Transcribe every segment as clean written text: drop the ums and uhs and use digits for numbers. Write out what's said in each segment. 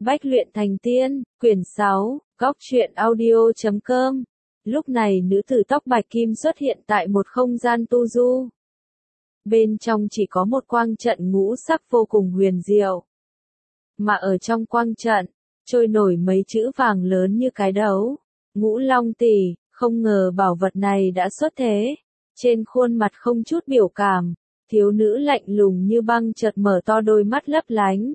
Bách luyện thành tiên, quyển 6, góc truyện audio.com. Lúc này nữ tử tóc bạch kim xuất hiện tại một không gian tu du. Bên trong chỉ có một quang trận ngũ sắc vô cùng huyền diệu. Mà ở trong quang trận, trôi nổi mấy chữ vàng lớn như cái đấu. Ngũ Long Tỷ, không ngờ bảo vật này đã xuất thế. Trên khuôn mặt không chút biểu cảm, thiếu nữ lạnh lùng như băng chợt mở to đôi mắt lấp lánh.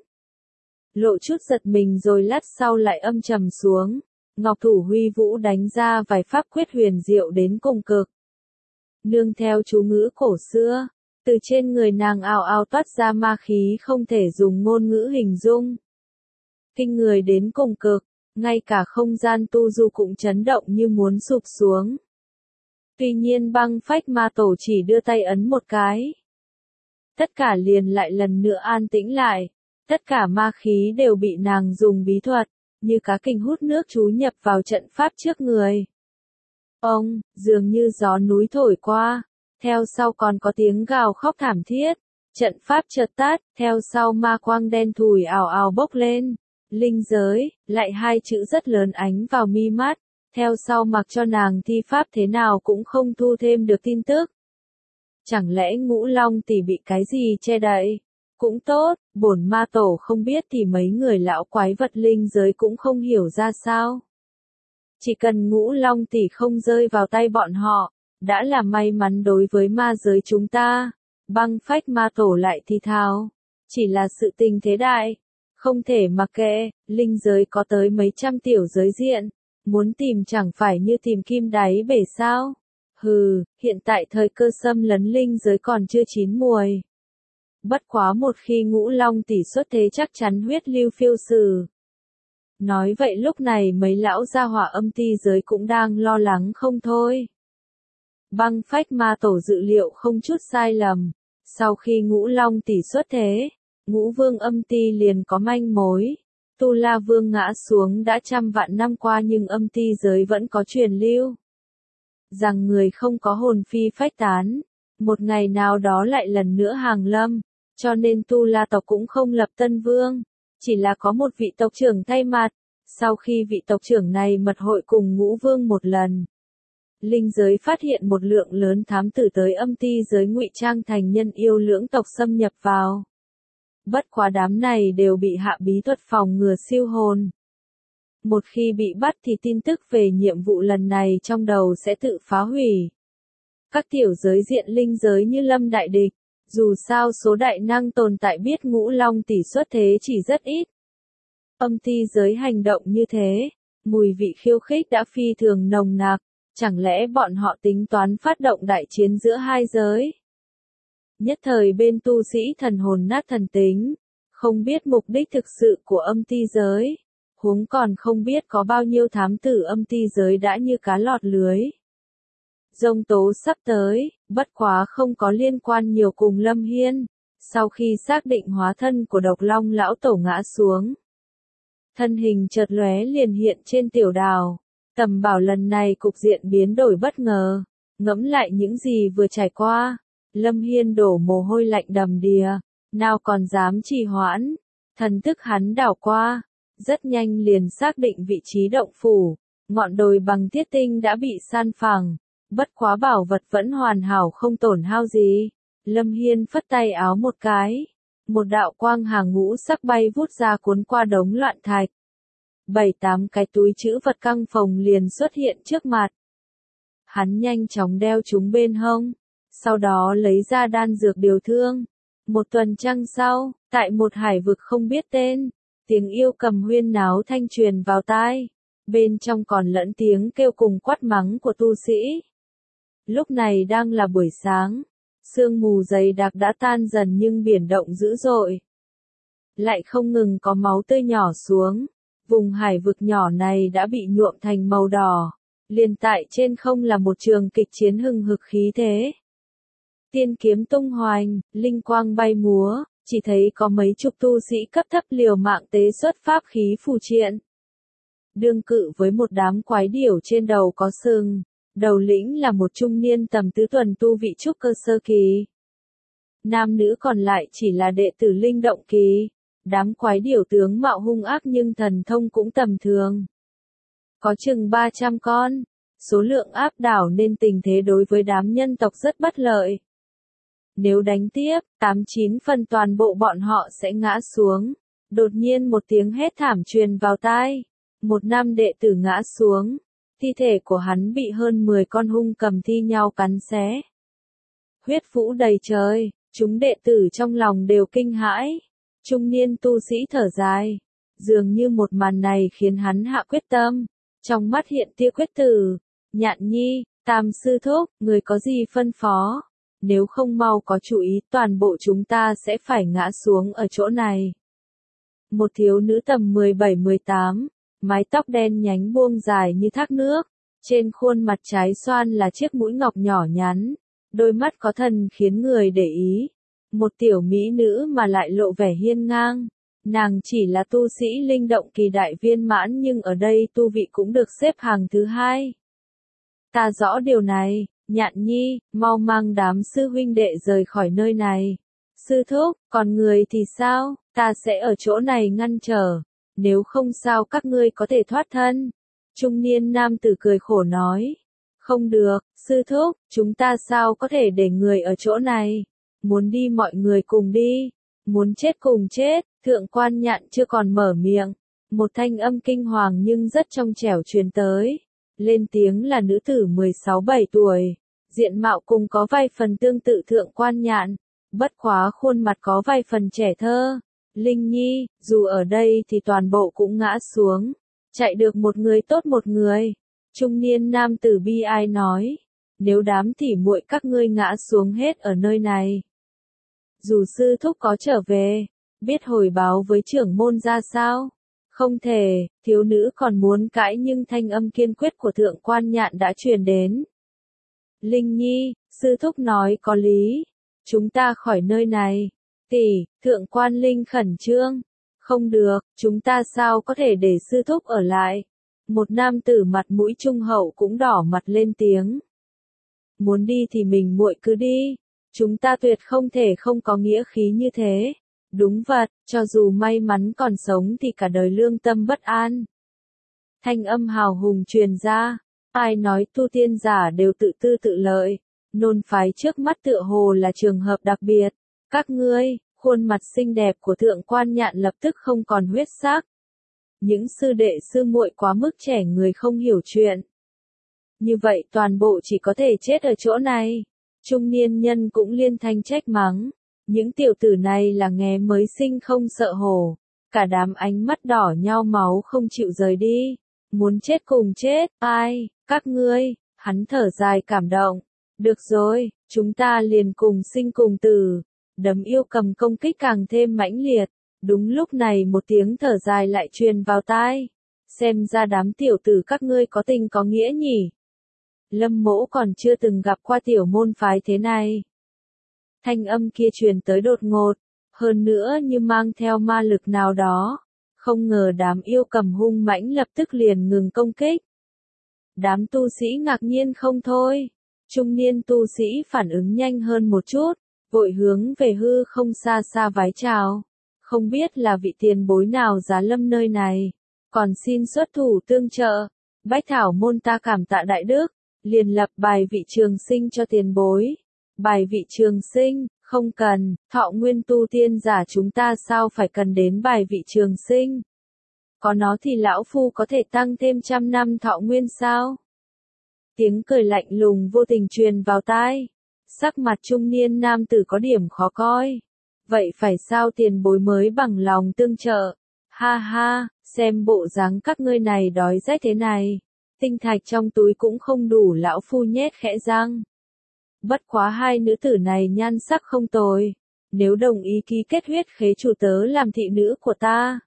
Lộ chút giật mình rồi lát sau lại âm trầm xuống. Ngọc thủ huy vũ đánh ra vài pháp quyết huyền diệu đến cùng cực. Nương theo chú ngữ cổ xưa, từ trên người nàng ào ào toát ra ma khí không thể dùng ngôn ngữ hình dung. Kinh người đến cùng cực, ngay cả không gian tu du cũng chấn động như muốn sụp xuống. Tuy nhiên băng phách ma tổ chỉ đưa tay ấn một cái. Tất cả liền lại lần nữa an tĩnh lại. Tất cả ma khí đều bị nàng dùng bí thuật, như cá kình hút nước chú nhập vào trận pháp trước người. Ông, dường như gió núi thổi qua, theo sau còn có tiếng gào khóc thảm thiết, trận pháp chợt tắt, theo sau ma quang đen thùi ào ào bốc lên. Linh giới, lại hai chữ rất lớn ánh vào mi mắt, theo sau mặc cho nàng thi pháp thế nào cũng không thu thêm được tin tức. Chẳng lẽ Ngũ Long Tỷ bị cái gì che đậy? Cũng tốt, bổn ma tổ không biết thì mấy người lão quái vật linh giới cũng không hiểu ra sao. Chỉ cần Ngũ Long Tỷ không rơi vào tay bọn họ, đã là may mắn đối với ma giới chúng ta. Băng phách ma tổ lại thì thào. Chỉ là sự tình thế đại. Không thể mặc kệ, linh giới có tới mấy trăm tiểu giới diện. Muốn tìm chẳng phải như tìm kim đáy bể sao. Hừ, hiện tại thời cơ xâm lấn linh giới còn chưa chín muồi. Bất quá một khi Ngũ Long Tỷ xuất thế chắc chắn huyết lưu phiêu sử. Nói vậy lúc này mấy lão gia hỏa âm ti giới cũng đang lo lắng không thôi. Băng phách ma tổ dự liệu không chút sai lầm. Sau khi Ngũ Long Tỷ xuất thế, Ngũ Vương âm ti liền có manh mối. Tu La Vương ngã xuống đã trăm vạn năm qua nhưng âm ti giới vẫn có truyền lưu. Rằng người không có hồn phi phách tán. Một ngày nào đó lại lần nữa hàng lâm. Cho nên Tu La tộc cũng không lập tân vương, chỉ là có một vị tộc trưởng thay mặt. Sau khi vị tộc trưởng này mật hội cùng Ngũ Vương một lần, linh giới phát hiện một lượng lớn thám tử tới âm ti giới ngụy trang thành nhân yêu lưỡng tộc xâm nhập vào. Bất quá đám này đều bị hạ bí thuật phòng ngừa siêu hồn. Một khi bị bắt thì tin tức về nhiệm vụ lần này trong đầu sẽ tự phá hủy. Các tiểu giới diện linh giới như lâm đại địch. Dù sao số đại năng tồn tại biết Ngũ Long Tỷ xuất thế chỉ rất ít. Âm ti giới hành động như thế, mùi vị khiêu khích đã phi thường nồng nặc, chẳng lẽ bọn họ tính toán phát động đại chiến giữa hai giới? Nhất thời bên tu sĩ thần hồn nát thần tính, không biết mục đích thực sự của âm ti giới, huống còn không biết có bao nhiêu thám tử âm ti giới đã như cá lọt lưới. Giông tố sắp tới, bất quá không có liên quan nhiều cùng Lâm Hiên. Sau khi xác định hóa thân của độc long lão tổ ngã xuống, thân hình chợt lóe liền hiện trên tiểu đảo. Tầm bảo lần này cục diện biến đổi bất ngờ. Ngẫm lại những gì vừa trải qua, Lâm Hiên đổ mồ hôi lạnh đầm đìa, nào còn dám trì hoãn. Thần thức hắn đảo qua, rất nhanh liền xác định vị trí động phủ. Ngọn đồi bằng thiết tinh đã bị san phẳng. Bất quá bảo vật vẫn hoàn hảo không tổn hao gì. Lâm Hiên phất tay áo một cái. Một đạo quang hàng ngũ sắc bay vút ra cuốn qua đống loạn thạch. 7-8 cái túi trữ vật căng phòng liền xuất hiện trước mặt. Hắn nhanh chóng đeo chúng bên hông. Sau đó lấy ra đan dược điều thương. Một tuần trăng sau, tại một hải vực không biết tên, tiếng yêu cầm huyên náo thanh truyền vào tai. Bên trong còn lẫn tiếng kêu cùng quát mắng của tu sĩ. Lúc này đang là buổi sáng, sương mù dày đặc đã tan dần nhưng biển động dữ dội. Lại không ngừng có máu tươi nhỏ xuống, vùng hải vực nhỏ này đã bị nhuộm thành màu đỏ. Liền tại trên không là một trường kịch chiến hừng hực khí thế. Tiên kiếm tung hoành, linh quang bay múa, chỉ thấy có mấy chục tu sĩ cấp thấp liều mạng tế xuất pháp khí phù triện. Đương cự với một đám quái điểu trên đầu có sừng. Đầu lĩnh là một trung niên tầm tứ tuần tu vị trúc cơ sơ kỳ. Nam nữ còn lại chỉ là đệ tử linh động kỳ. Đám quái điểu tướng mạo hung ác nhưng thần thông cũng tầm thường. Có chừng 300 con, số lượng áp đảo nên tình thế đối với đám nhân tộc rất bất lợi. Nếu đánh tiếp, 89 phần toàn bộ bọn họ sẽ ngã xuống. Đột nhiên một tiếng hét thảm truyền vào tai. Một nam đệ tử ngã xuống. Thi thể của hắn bị hơn 10 con hung cầm thi nhau cắn xé. Huyết vũ đầy trời, chúng đệ tử trong lòng đều kinh hãi. Trung niên tu sĩ thở dài. Dường như một màn này khiến hắn hạ quyết tâm. Trong mắt hiện tia quyết tử. Nhạn nhi, Tam sư thúc, người có gì phân phó? Nếu không mau có chủ ý, toàn bộ chúng ta sẽ phải ngã xuống ở chỗ này. Một thiếu nữ tầm 17-18, mái tóc đen nhánh buông dài như thác nước, trên khuôn mặt trái xoan là chiếc mũi ngọc nhỏ nhắn, đôi mắt có thần khiến người để ý. Một tiểu mỹ nữ mà lại lộ vẻ hiên ngang, nàng chỉ là tu sĩ linh động kỳ đại viên mãn nhưng ở đây tu vị cũng được xếp hàng thứ 2. Ta rõ điều này. Nhạn nhi, mau mang đám sư huynh đệ rời khỏi nơi này. Sư thúc, còn người thì sao? Ta sẽ ở chỗ này ngăn trở. Nếu không sao các ngươi có thể thoát thân. Trung niên nam tử cười khổ nói. Không được, sư thúc, chúng ta sao có thể để người ở chỗ này? Muốn đi mọi người cùng đi. Muốn chết cùng chết. Thượng quan Nhạn chưa còn mở miệng. Một thanh âm kinh hoàng nhưng rất trong trẻo truyền tới. Lên tiếng là nữ tử 16-17 tuổi, diện mạo cùng có vài phần tương tự Thượng quan Nhạn, bất quá khuôn mặt có vài phần trẻ thơ. Linh nhi, dù ở đây thì toàn bộ cũng ngã xuống, chạy được một người tốt một người. Trung niên nam tử bi ai nói, nếu đám tỉ muội các ngươi ngã xuống hết ở nơi này. Dù sư thúc có trở về, biết hồi báo với trưởng môn ra sao? Không thể, thiếu nữ còn muốn cãi nhưng thanh âm kiên quyết của Thượng quan Nhạn đã truyền đến. Linh nhi, sư thúc nói có lý. Chúng ta khỏi nơi này. Tỷ, Thượng quan Linh khẩn trương. Không được, chúng ta sao có thể để sư thúc ở lại. Một nam tử mặt mũi trung hậu cũng đỏ mặt lên tiếng. Muốn đi thì mình muội cứ đi. Chúng ta tuyệt không thể không có nghĩa khí như thế. Đúng vật, cho dù may mắn còn sống thì cả đời lương tâm bất an. Thanh âm hào hùng truyền ra, ai nói tu tiên giả đều tự tư tự lợi, nôn phái trước mắt tựa hồ là trường hợp đặc biệt. Các ngươi, khuôn mặt xinh đẹp của Thượng quan Nhạn lập tức không còn huyết sắc. Những sư đệ sư muội quá mức trẻ người không hiểu chuyện. Như vậy toàn bộ chỉ có thể chết ở chỗ này. Trung niên nhân cũng liên thanh trách mắng. Những tiểu tử này là nghé mới sinh không sợ hổ. Cả đám ánh mắt đỏ nhau máu không chịu rời đi. Muốn chết cùng chết, ai, các ngươi, hắn thở dài cảm động. Được rồi, chúng ta liền cùng sinh cùng tử. Đấm yêu cầm công kích càng thêm mãnh liệt. Đúng lúc này một tiếng thở dài lại truyền vào tai. Xem ra đám tiểu tử các ngươi có tình có nghĩa nhỉ. Lâm Mỗ còn chưa từng gặp qua tiểu môn phái thế này. Thanh âm kia truyền tới đột ngột, hơn nữa như mang theo ma lực nào đó. Không ngờ đám yêu cầm hung mãnh lập tức liền ngừng công kích. Đám tu sĩ ngạc nhiên không thôi. Trung niên tu sĩ phản ứng nhanh hơn một chút, vội hướng về hư không xa xa vái chào. Không biết là vị tiền bối nào giá lâm nơi này, còn xin xuất thủ tương trợ. Bách Thảo môn ta cảm tạ đại đức, liền lập bài vị trường sinh cho tiền bối. Bài vị trường sinh, không cần, thọ nguyên tu tiên giả chúng ta sao phải cần đến bài vị trường sinh. Có nó thì lão phu có thể tăng thêm 100 năm thọ nguyên sao? Tiếng cười lạnh lùng vô tình truyền vào tai. Sắc mặt trung niên nam tử có điểm khó coi. Vậy phải sao tiền bối mới bằng lòng tương trợ? Ha ha, xem bộ dáng các ngươi này đói rách thế này. Tinh thạch trong túi cũng không đủ lão phu nhét khẽ răng. Bất quá hai nữ tử này nhan sắc không tồi. Nếu đồng ý ký kết huyết khế chủ tớ làm thị nữ của ta,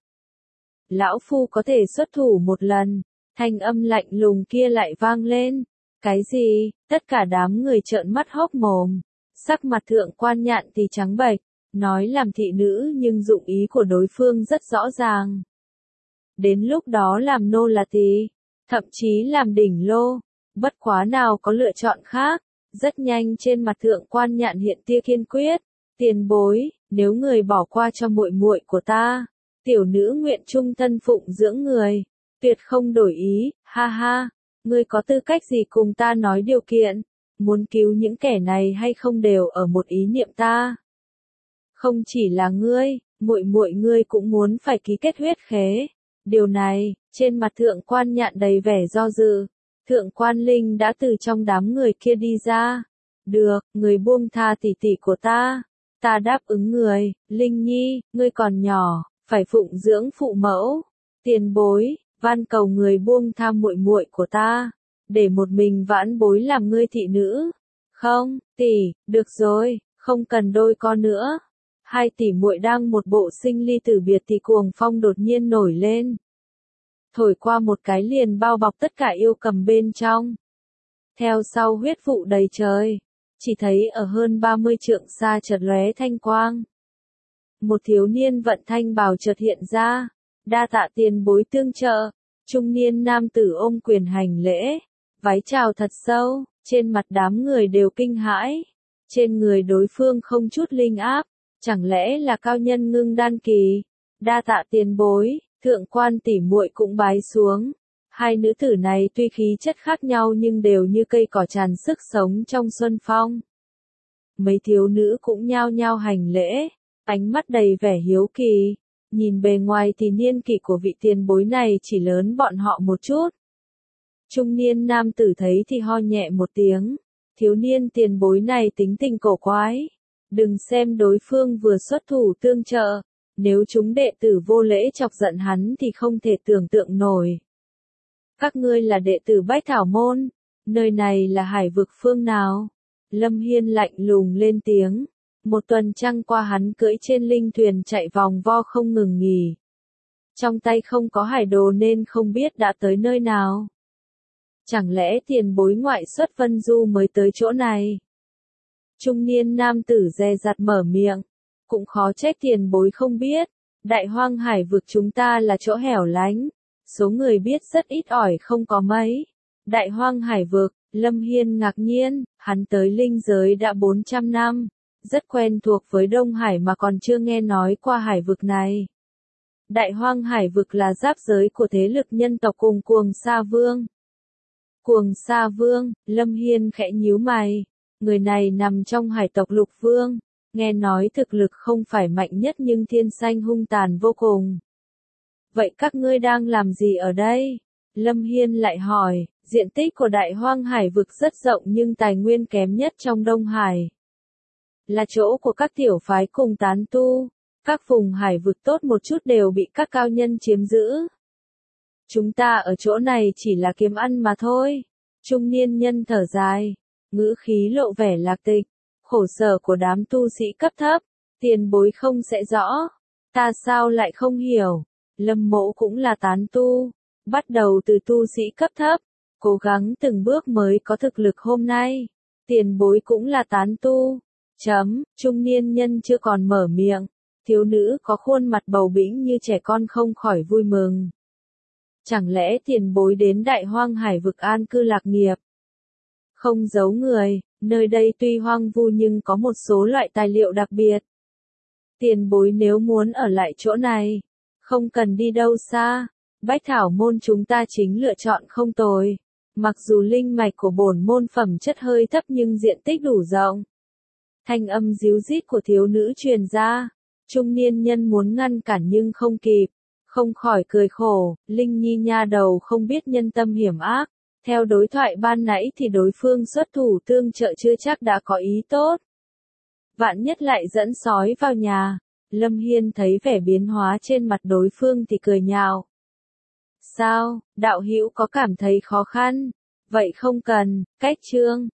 lão phu có thể xuất thủ một lần. Thanh âm lạnh lùng kia lại vang lên. Cái gì? Tất cả đám người trợn mắt hốc mồm. Sắc mặt Thượng quan Nhạn thì trắng bệch, nói làm thị nữ nhưng dụng ý của đối phương rất rõ ràng. Đến lúc đó làm nô là tí, thậm chí làm đỉnh lô, bất quá nào có lựa chọn khác. Rất nhanh trên mặt Thượng quan Nhạn hiện tia kiên quyết. Tiền bối, nếu người bỏ qua cho muội muội của ta, tiểu nữ nguyện chung thân phụng dưỡng người, tuyệt không đổi ý, ha ha, ngươi có tư cách gì cùng ta nói điều kiện, muốn cứu những kẻ này hay không đều ở một ý niệm ta. Không chỉ là ngươi, muội muội ngươi cũng muốn phải ký kết huyết khế. Điều này, trên mặt thượng quan Nhạn đầy vẻ do dự. Thượng quan Linh đã từ trong đám người kia đi ra. Được, người buông tha tỷ tỷ của ta. Ta đáp ứng người, Linh Nhi, ngươi còn nhỏ, phải phụng dưỡng phụ mẫu. Tiền bối, van cầu người buông tha muội muội của ta, để một mình vãn bối làm ngươi thị nữ. Không, tỷ, được rồi, không cần đôi con nữa. Hai tỷ muội đang một bộ sinh ly tử biệt thì cuồng phong đột nhiên nổi lên. Thổi qua một cái liền bao bọc tất cả yêu cầm bên trong. Theo sau huyết vụ đầy trời, chỉ thấy ở hơn 30 trượng xa chợt lóe thanh quang. Một thiếu niên vận thanh bào chợt hiện ra, đa tạ tiền bối tương trợ. Trung niên nam tử ôm quyền hành lễ, vái chào thật sâu, trên mặt đám người đều kinh hãi. Trên người đối phương không chút linh áp, chẳng lẽ là cao nhân ngưng đan kỳ? Đa tạ tiền bối, thượng quan tỷ muội cũng bái xuống. Hai nữ tử này tuy khí chất khác nhau nhưng đều như cây cỏ tràn sức sống trong xuân phong. Mấy thiếu nữ cũng nhao nhao hành lễ, ánh mắt đầy vẻ hiếu kỳ. Nhìn bề ngoài thì niên kỷ của vị tiền bối này chỉ lớn bọn họ một chút. Trung niên nam tử thấy thì ho nhẹ một tiếng. Thiếu niên tiền bối này tính tình cổ quái. Đừng xem đối phương vừa xuất thủ tương trợ. Nếu chúng đệ tử vô lễ chọc giận hắn thì không thể tưởng tượng nổi. Các ngươi là đệ tử Bách Thảo Môn. Nơi này là hải vực phương nào? Lâm Hiên lạnh lùng lên tiếng. Một tuần trăng qua hắn cưỡi trên linh thuyền chạy vòng vo không ngừng nghỉ. Trong tay không có hải đồ nên không biết đã tới nơi nào. Chẳng lẽ tiền bối ngoại xuất Vân Du mới tới chỗ này? Trung niên nam tử dè dặt mở miệng. Cũng khó trách tiền bối không biết. Đại hoang hải vực chúng ta là chỗ hẻo lánh. Số người biết rất ít ỏi không có mấy. Đại hoang hải vực, Lâm Hiên ngạc nhiên, hắn tới linh giới đã 400 năm. Rất quen thuộc với Đông Hải mà còn chưa nghe nói qua hải vực này. Đại hoang hải vực là giáp giới của thế lực nhân tộc cùng Cuồng Sa Vương. Cuồng Sa Vương, Lâm Hiên khẽ nhíu mày. Người này nằm trong hải tộc Lục Vương. Nghe nói thực lực không phải mạnh nhất nhưng thiên sanh hung tàn vô cùng. Vậy các ngươi đang làm gì ở đây? Lâm Hiên lại hỏi, diện tích của đại hoang hải vực rất rộng nhưng tài nguyên kém nhất trong Đông Hải. Là chỗ của các tiểu phái cùng tán tu. Các vùng hải vực tốt một chút đều bị các cao nhân chiếm giữ. Chúng ta ở chỗ này chỉ là kiếm ăn mà thôi. Trung niên nhân thở dài, ngữ khí lộ vẻ lạc tịch. Khổ sở của đám tu sĩ cấp thấp, tiền bối không sẽ rõ. Ta sao lại không hiểu? Lâm Mộ cũng là tán tu, bắt đầu từ tu sĩ cấp thấp, cố gắng từng bước mới có thực lực hôm nay. Tiền bối cũng là tán tu. Trung niên nhân chưa còn mở miệng, thiếu nữ có khuôn mặt bầu bĩnh như trẻ con không khỏi vui mừng. Chẳng lẽ tiền bối đến đại hoang hải vực an cư lạc nghiệp? Không giấu người, nơi đây tuy hoang vu nhưng có một số loại tài liệu đặc biệt. Tiền bối nếu muốn ở lại chỗ này, không cần đi đâu xa, Bách Thảo Môn chúng ta chính lựa chọn không tồi. Mặc dù linh mạch của bổn môn phẩm chất hơi thấp nhưng diện tích đủ rộng. Thanh âm ríu rít của thiếu nữ truyền ra, trung niên nhân muốn ngăn cản nhưng không kịp, không khỏi cười khổ, Linh Nhi nha đầu không biết nhân tâm hiểm ác. Theo đối thoại ban nãy thì đối phương xuất thủ tương trợ chưa chắc đã có ý tốt. Vạn nhất lại dẫn sói vào nhà. Lâm Hiên thấy vẻ biến hóa trên mặt đối phương thì cười nhạo. Sao, đạo hữu có cảm thấy khó khăn? Vậy không cần, cách chương.